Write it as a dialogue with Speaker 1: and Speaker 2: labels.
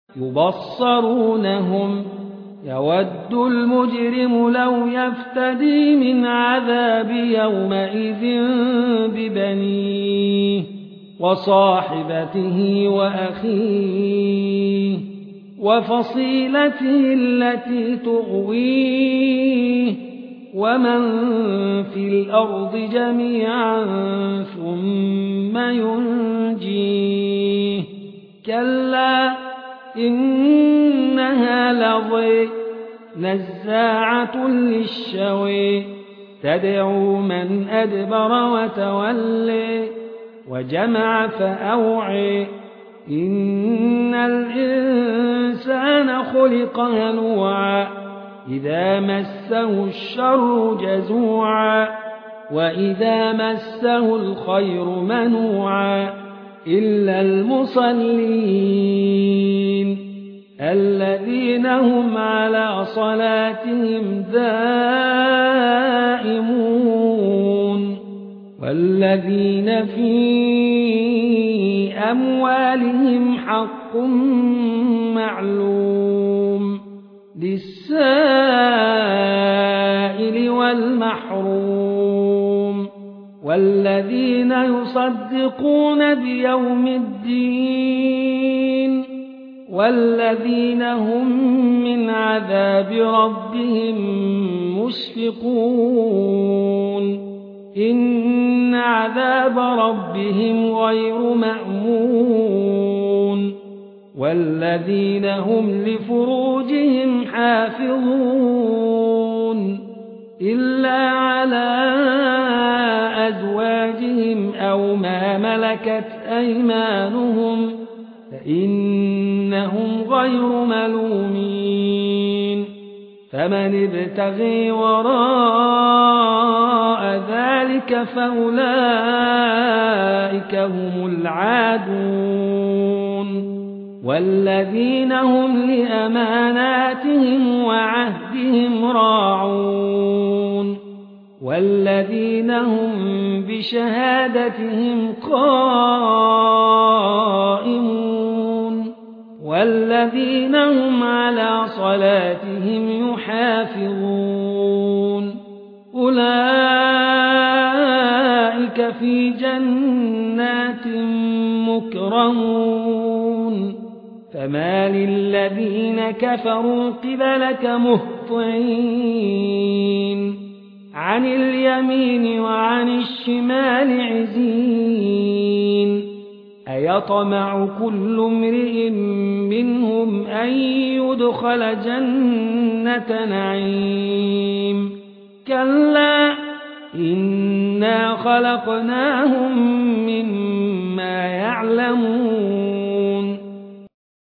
Speaker 1: يبصرونهم يود المجرم لو يفتدي من عذاب يومئذ ببنيه وصاحبته وأخيه وفصيلته التي تؤويه ومن في الأرض جميعا ثم ينجيه كلا إنها لظى نزاعة للشوى تدعو من أدبر وتولى وجمع فأوعى إن الإنسان خلق هلوعا إذا مسه الشر جزوعا وإذا مسه الخير منوعا إلا المصلين الذين هم على صلاتهم دائمون والذين في أموالهم حق معلوم للسائل والمحروم والذين يصدقون بيوم الدين والذين هم من عذاب ربهم مشفقون إن عذاب ربهم غير مأمون والذين هم لفروجهم حافظون إلا على أزواجهم أو ما ملكت أيمانهم فإنهم غير ملومين فمن ابتغي وراء ذلك فأولئك هم العادون والذين هم لأماناتهم وعهدهم راعون والذين هم بشهادتهم قائمون والذين هم على صلاتهم يحافظون أولئك في جنات مكرمون فما للذين كفروا قبلك مهطعين عن اليمين وعن الشمال عزين أيطمع كل امرئ منهم أن يدخل جنة نعيم كلا إنا خلقناهم مما يعلمون